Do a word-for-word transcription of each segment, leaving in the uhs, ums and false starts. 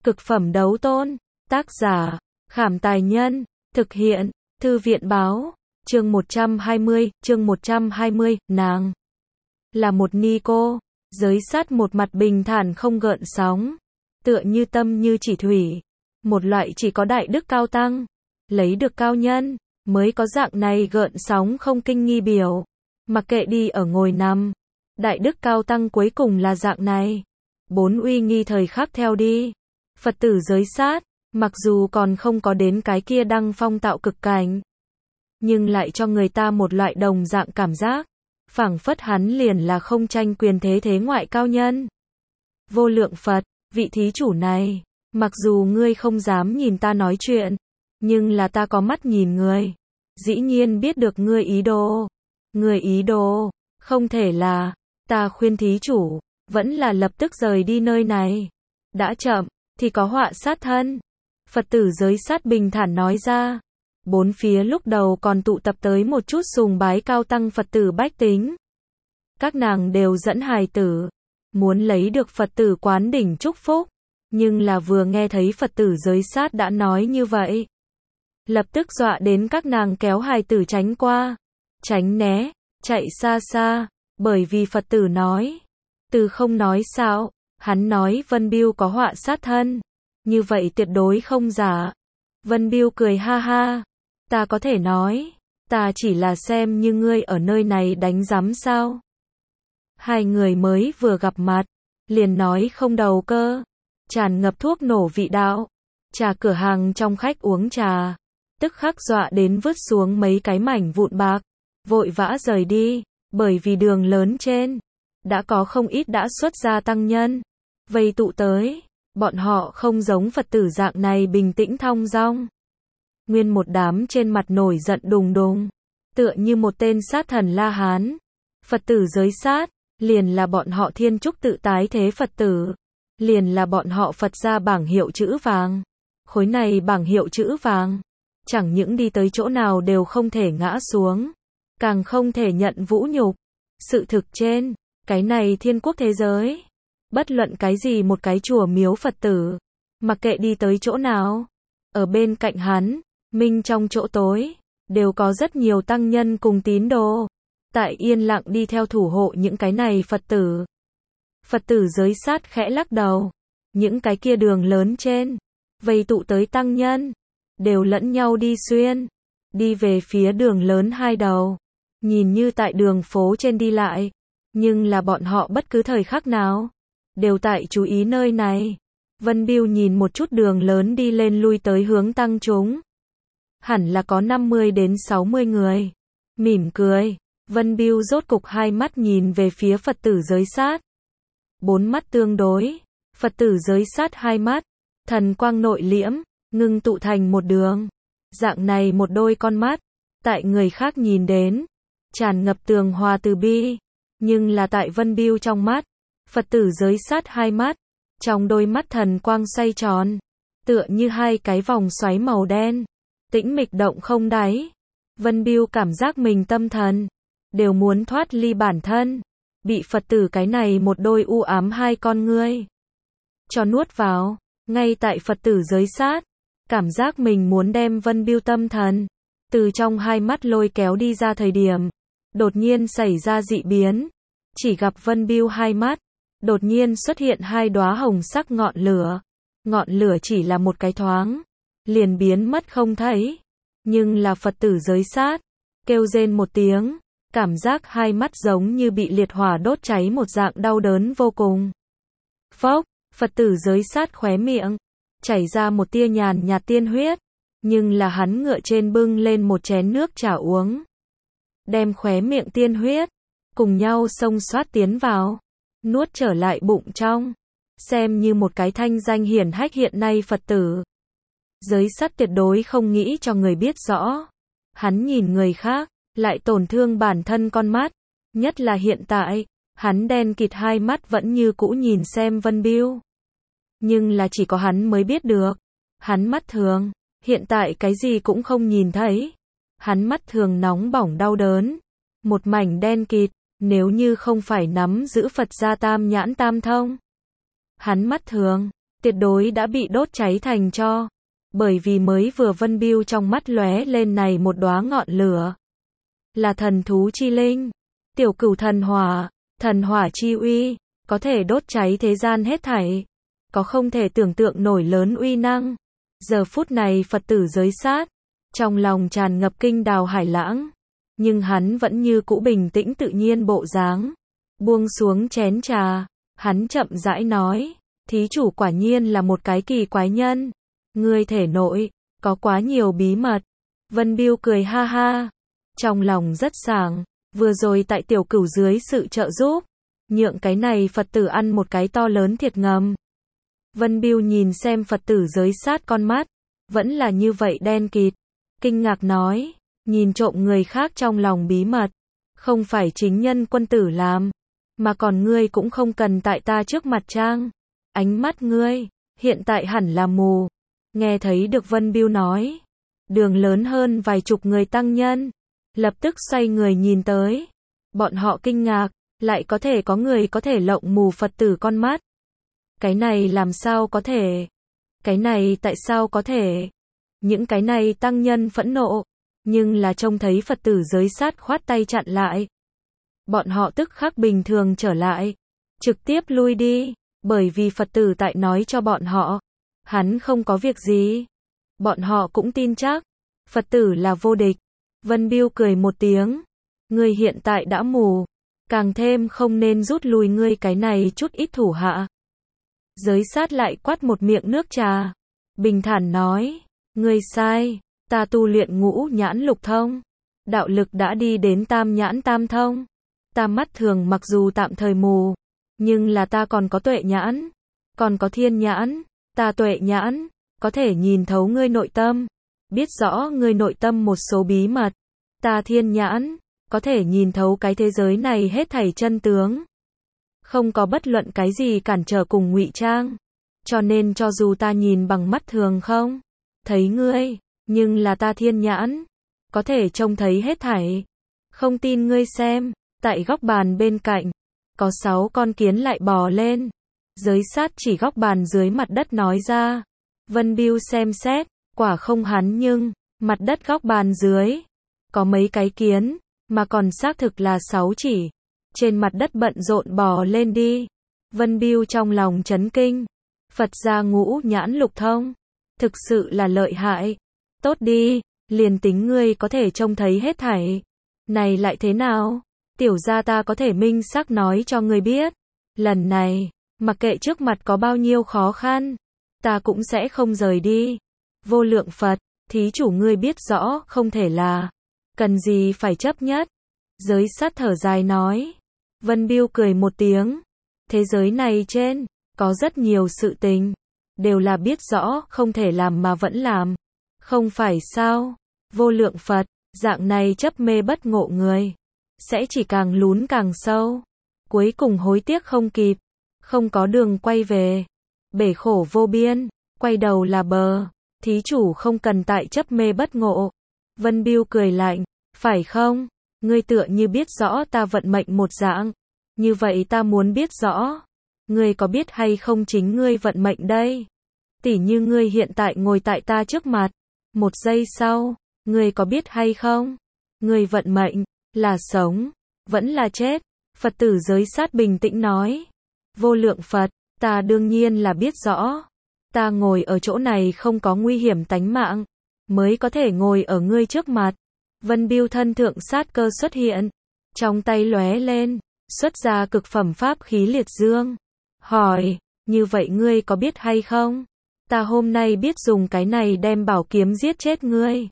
Cực phẩm đấu tôn. Tác giả, Khảm Tài Nhân. Thực hiện, Thư viện Báo. Chương một trăm hai mươi, chương một trăm hai mươi, nàng là một ni cô, giới sát một mặt bình thản không gợn sóng, tựa như tâm như chỉ thủy, một loại chỉ có đại đức cao tăng, lấy được cao nhân, mới có dạng này gợn sóng không kinh nghi biểu, mặc kệ đi ở ngồi nằm, đại đức cao tăng cuối cùng là dạng này, bốn uy nghi thời khắc theo đi, Phật tử giới sát, mặc dù còn không có đến cái kia đăng phong tạo cực cảnh, nhưng lại cho người ta một loại đồng dạng cảm giác, phảng phất hắn liền là không tranh quyền thế thế ngoại cao nhân. Vô lượng Phật, vị thí chủ này, mặc dù ngươi không dám nhìn ta nói chuyện, nhưng là ta có mắt nhìn người, dĩ nhiên biết được ngươi ý đồ. Ngươi ý đồ, không thể là, ta khuyên thí chủ, vẫn là lập tức rời đi nơi này. Đã chậm, thì có họa sát thân. Phật tử giới sát bình thản nói ra. Bốn phía lúc đầu còn tụ tập tới một chút sùng bái cao tăng Phật tử bách tính. Các nàng đều dẫn hài tử, muốn lấy được Phật tử quán đỉnh chúc phúc, nhưng là vừa nghe thấy Phật tử giới sát đã nói như vậy, lập tức dọa đến các nàng kéo hài tử tránh qua, tránh né, chạy xa xa, bởi vì Phật tử nói, từ không nói sao, hắn nói Vân Biêu có họa sát thân, như vậy tuyệt đối không giả. Vân Biêu cười ha ha, ta có thể nói, ta chỉ là xem như ngươi ở nơi này đánh giám sao. Hai người mới vừa gặp mặt, liền nói không đầu cơ, tràn ngập thuốc nổ vị đạo, trà cửa hàng trong khách uống trà, tức khắc dọa đến vứt xuống mấy cái mảnh vụn bạc, vội vã rời đi, bởi vì đường lớn trên, đã có không ít đã xuất gia tăng nhân, vây tụ tới, bọn họ không giống Phật tử dạng này bình tĩnh thong dong. Nguyên một đám trên mặt nổi giận đùng đùng, tựa như một tên sát thần La Hán. Phật tử giới sát, liền là bọn họ thiên trúc tự tái thế Phật tử, liền là bọn họ Phật gia bảng hiệu chữ vàng. Khối này bảng hiệu chữ vàng, chẳng những đi tới chỗ nào đều không thể ngã xuống, càng không thể nhận vũ nhục. Sự thực trên, cái này thiên quốc thế giới, bất luận cái gì một cái chùa miếu Phật tử, mặc kệ đi tới chỗ nào, ở bên cạnh hắn, minh trong chỗ tối, đều có rất nhiều tăng nhân cùng tín đồ, tại yên lặng đi theo thủ hộ những cái này Phật tử. Phật tử giới sát khẽ lắc đầu, những cái kia đường lớn trên, vây tụ tới tăng nhân, đều lẫn nhau đi xuyên, đi về phía đường lớn hai đầu, nhìn như tại đường phố trên đi lại, nhưng là bọn họ bất cứ thời khắc nào, đều tại chú ý nơi này. Vân Biêu nhìn một chút đường lớn đi lên lui tới hướng tăng chúng, hẳn là có năm mươi đến sáu mươi người, mỉm cười, Vân Biêu rốt cục hai mắt nhìn về phía Phật tử giới sát. Bốn mắt tương đối, Phật tử giới sát hai mắt, thần quang nội liễm, ngưng tụ thành một đường. Dạng này một đôi con mắt, tại người khác nhìn đến, tràn ngập tường hòa từ bi, nhưng là tại Vân Biêu trong mắt, Phật tử giới sát hai mắt, trong đôi mắt thần quang xoay tròn, tựa như hai cái vòng xoáy màu đen, tĩnh mịch động không đáy. Vân Biêu cảm giác mình tâm thần đều muốn thoát ly bản thân, bị Phật tử cái này một đôi u ám hai con ngươi cho nuốt vào. Ngay tại Phật tử giới sát, cảm giác mình muốn đem Vân Biêu tâm thần từ trong hai mắt lôi kéo đi ra thời điểm, đột nhiên xảy ra dị biến, chỉ gặp Vân Biêu hai mắt đột nhiên xuất hiện hai đóa hồng sắc ngọn lửa, ngọn lửa chỉ là một cái thoáng, liền biến mất không thấy, nhưng là Phật tử giới sát, kêu rên một tiếng, cảm giác hai mắt giống như bị liệt hỏa đốt cháy một dạng đau đớn vô cùng. Phốc, Phật tử giới sát khóe miệng, chảy ra một tia nhàn nhạt tiên huyết, nhưng là hắn ngựa trên bưng lên một chén nước trà uống, đem khóe miệng tiên huyết, cùng nhau xông xoát tiến vào, nuốt trở lại bụng trong, xem như một cái thanh danh hiển hách hiện nay Phật tử. Giới sát tuyệt đối không nghĩ cho người biết rõ, hắn nhìn người khác, lại tổn thương bản thân con mắt, nhất là hiện tại, hắn đen kịt hai mắt vẫn như cũ nhìn xem Vân Biêu. Nhưng là chỉ có hắn mới biết được, hắn mắt thường, hiện tại cái gì cũng không nhìn thấy, hắn mắt thường nóng bỏng đau đớn, một mảnh đen kịt, nếu như không phải nắm giữ Phật gia tam nhãn tam thông, hắn mắt thường, tuyệt đối đã bị đốt cháy thành tro. Bởi vì mới vừa Vân Bưu trong mắt lóe lên này một đóa ngọn lửa. Là thần thú chi linh, tiểu cửu thần hỏa, thần hỏa chi uy, có thể đốt cháy thế gian hết thảy. Có không thể tưởng tượng nổi lớn uy năng. Giờ phút này Phật tử Giới Sát, trong lòng tràn ngập kinh đào hải lãng. Nhưng hắn vẫn như cũ bình tĩnh tự nhiên bộ dáng. Buông xuống chén trà, hắn chậm rãi nói, thí chủ quả nhiên là một cái kỳ quái nhân. Ngươi thể nội, có quá nhiều bí mật. Vân Bưu cười ha ha, trong lòng rất sảng, vừa rồi tại tiểu cửu dưới sự trợ giúp, nhượng cái này Phật tử ăn một cái to lớn thiệt ngầm. Vân Bưu nhìn xem Phật tử Giới Sát con mắt, vẫn là như vậy đen kịt, kinh ngạc nói, nhìn trộm người khác trong lòng bí mật, không phải chính nhân quân tử làm, mà còn ngươi cũng không cần tại ta trước mặt trang. Ánh mắt ngươi, hiện tại hẳn là mù. Nghe thấy được Vân Bưu nói, đường lớn hơn vài chục người tăng nhân, lập tức xoay người nhìn tới. Bọn họ kinh ngạc, lại có thể có người có thể lộng mù Phật tử con mắt. Cái này làm sao có thể? Cái này tại sao có thể? Những cái này tăng nhân phẫn nộ, nhưng là trông thấy Phật tử Giới Sát khoát tay chặn lại. Bọn họ tức khắc bình thường trở lại, trực tiếp lui đi, bởi vì Phật tử tại nói cho bọn họ, hắn không có việc gì. Bọn họ cũng tin chắc, Phật tử là vô địch. Vân Bưu cười một tiếng, ngươi hiện tại đã mù, càng thêm không nên rút lui ngươi cái này chút ít thủ hạ. Giới Sát lại quát một miệng nước trà, bình thản nói, ngươi sai, ta tu luyện ngũ nhãn lục thông, đạo lực đã đi đến tam nhãn tam thông. Ta mắt thường mặc dù tạm thời mù, nhưng là ta còn có tuệ nhãn, còn có thiên nhãn. Ta tuệ nhãn, có thể nhìn thấu ngươi nội tâm, biết rõ ngươi nội tâm một số bí mật. Ta thiên nhãn, có thể nhìn thấu cái thế giới này hết thảy chân tướng. Không có bất luận cái gì cản trở cùng ngụy trang. Cho nên cho dù ta nhìn bằng mắt thường không thấy ngươi, nhưng là ta thiên nhãn, có thể trông thấy hết thảy. Không tin ngươi xem, tại góc bàn bên cạnh, có sáu con kiến lại bò lên. Giới Sát chỉ góc bàn dưới mặt đất nói ra. Vân Bưu xem xét, quả không hắn nhưng, mặt đất góc bàn dưới, có mấy cái kiến, mà còn xác thực là sáu chỉ. Trên mặt đất bận rộn bò lên đi. Vân Bưu trong lòng chấn kinh. Phật gia ngũ nhãn lục thông, thực sự là lợi hại. Tốt đi, liền tính ngươi có thể trông thấy hết thảy. Này lại thế nào? Tiểu gia ta có thể minh xác nói cho ngươi biết. Lần này, mặc kệ trước mặt có bao nhiêu khó khăn, ta cũng sẽ không rời đi. Vô lượng Phật, thí chủ ngươi biết rõ không thể là, cần gì phải chấp nhất. Giới Sát thở dài nói. Vân Bưu cười một tiếng. Thế giới này trên, có rất nhiều sự tình, đều là biết rõ không thể làm mà vẫn làm. Không phải sao? Vô lượng Phật, dạng này chấp mê bất ngộ người, sẽ chỉ càng lún càng sâu. Cuối cùng hối tiếc không kịp, không có đường quay về. Bể khổ vô biên, quay đầu là bờ. Thí chủ không cần tại chấp mê bất ngộ. Vân Bưu cười lạnh, phải không? Ngươi tựa như biết rõ ta vận mệnh một dạng. Như vậy ta muốn biết rõ, ngươi có biết hay không chính ngươi vận mệnh đây? Tỉ như ngươi hiện tại ngồi tại ta trước mặt, một giây sau, ngươi có biết hay không? Ngươi vận mệnh, là sống, vẫn là chết? Phật tử Giới Sát bình tĩnh nói. Vô lượng Phật, ta đương nhiên là biết rõ. Ta ngồi ở chỗ này không có nguy hiểm tánh mạng, mới có thể ngồi ở ngươi trước mặt. Vân Bưu thân thượng sát cơ xuất hiện, trong tay lóe lên, xuất ra cực phẩm pháp khí liệt dương. Hỏi, như vậy ngươi có biết hay không? Ta hôm nay biết dùng cái này đem bảo kiếm giết chết ngươi.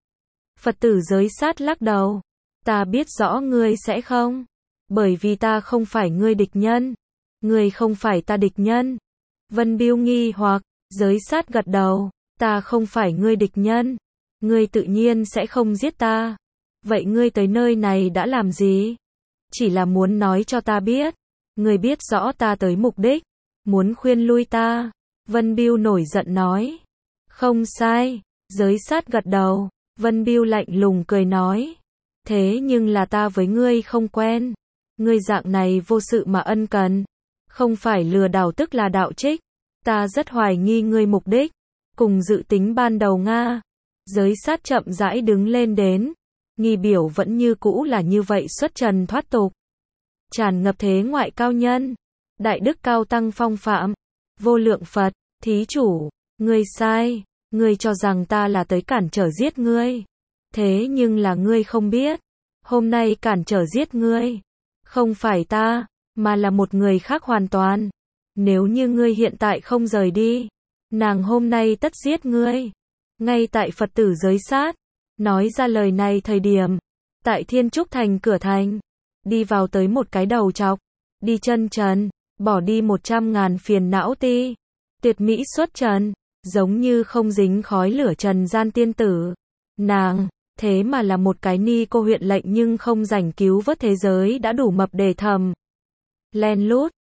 Phật tử Giới Sát lắc đầu. Ta biết rõ ngươi sẽ không. Bởi vì ta không phải ngươi địch nhân. Ngươi không phải ta địch nhân. Vân Bưu nghi hoặc, Giới Sát gật đầu. Ta không phải ngươi địch nhân. Ngươi tự nhiên sẽ không giết ta. Vậy ngươi tới nơi này đã làm gì? Chỉ là muốn nói cho ta biết. Ngươi biết rõ ta tới mục đích. Muốn khuyên lui ta. Vân Bưu nổi giận nói. Không sai. Giới Sát gật đầu. Vân Bưu lạnh lùng cười nói. Thế nhưng là ta với ngươi không quen. Ngươi dạng này vô sự mà ân cần. Không phải lừa đảo tức là đạo trích. Ta rất hoài nghi ngươi mục đích, cùng dự tính ban đầu Nga. Giới sát chậm rãi đứng lên đến, nghi biểu vẫn như cũ là như vậy xuất trần thoát tục. Tràn ngập thế ngoại cao nhân, đại đức cao tăng phong phạm, vô lượng Phật, thí chủ, ngươi sai, ngươi cho rằng ta là tới cản trở giết ngươi. Thế nhưng là ngươi không biết, hôm nay cản trở giết ngươi, không phải ta, mà là một người khác hoàn toàn. Nếu như ngươi hiện tại không rời đi, nàng hôm nay tất giết ngươi. Ngay tại Phật tử giới sát, nói ra lời này thời điểm, tại Thiên Trúc Thành cửa thành, đi vào tới một cái đầu trọc, đi chân trần, bỏ đi một trăm ngàn phiền não ti, tuyệt mỹ xuất trần, giống như không dính khói lửa trần gian tiên tử. Nàng, thế mà là một cái ni cô huyện lệnh nhưng không rảnh cứu vớt thế giới đã đủ mập để thầm. Len lút,